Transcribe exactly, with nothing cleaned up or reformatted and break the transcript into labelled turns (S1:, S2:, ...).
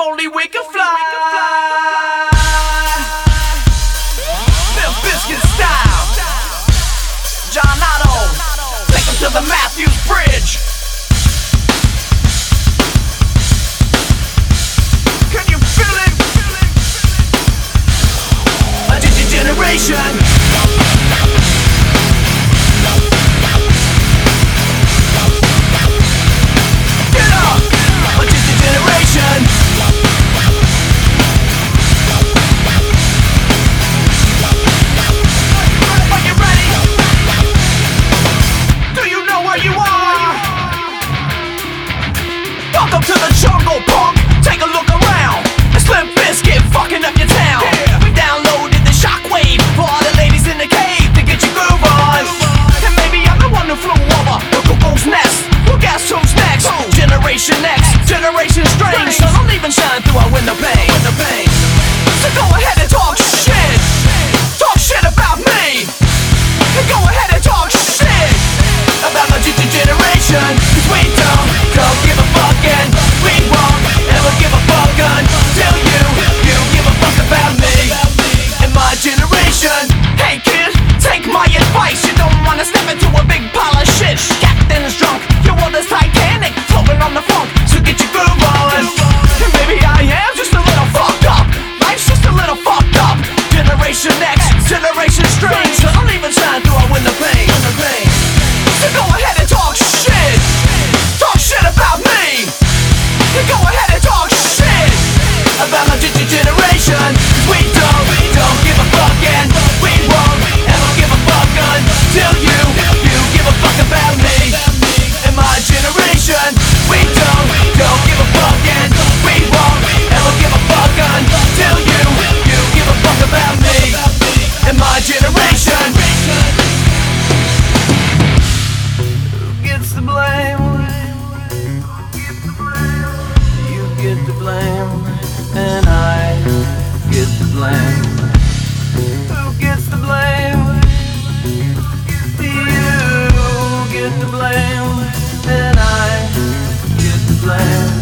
S1: only we can fly. Limp Bizkit style. John Otto, take him to the Matthews Bridge. Can you feel it? A G-Generation. Welcome to the jungle, punk. Take a look around. It's Limp Bizkit fucking up your town. Yeah. We downloaded the shockwave for all the ladies in the cave to get your groove on. And maybe I'm the one who flew over the cuckoo's nest. Well, guess who's next? Who? Generation X, Generation Strange. So don't even shine through our window pane. Window pane. So go ahead and talk shit. Talk shit about me. And go ahead and talk shit about my G-Generation. Cause we don't, don't give a fuck. And we won't ever give a fuck until you, you give a fuck about me and my generation. Hey kid, take my advice. You don't wanna step into a big pile of shit. Captain's drunk, your world is Titanic, floating on the funk, so get your groove on. And maybe I am just a little fucked up. Life's just a little fucked up. Generation X, Generation Strange. So don't even shine through our window pane. So go ahead and talk shit. Talk shit about me. You go ahead and talk shit about my G-Generation. We don't, we don't give a fuck and we won't ever give a fuck until you, you give a fuck about me and my generation. We don't, don't give a fuck and we won't ever give a fuck until you, you give a fuck about me and my generation. Who gets the blame? Get to blame, and I get to blame. Who gets the blame? You get to blame, and I get to blame.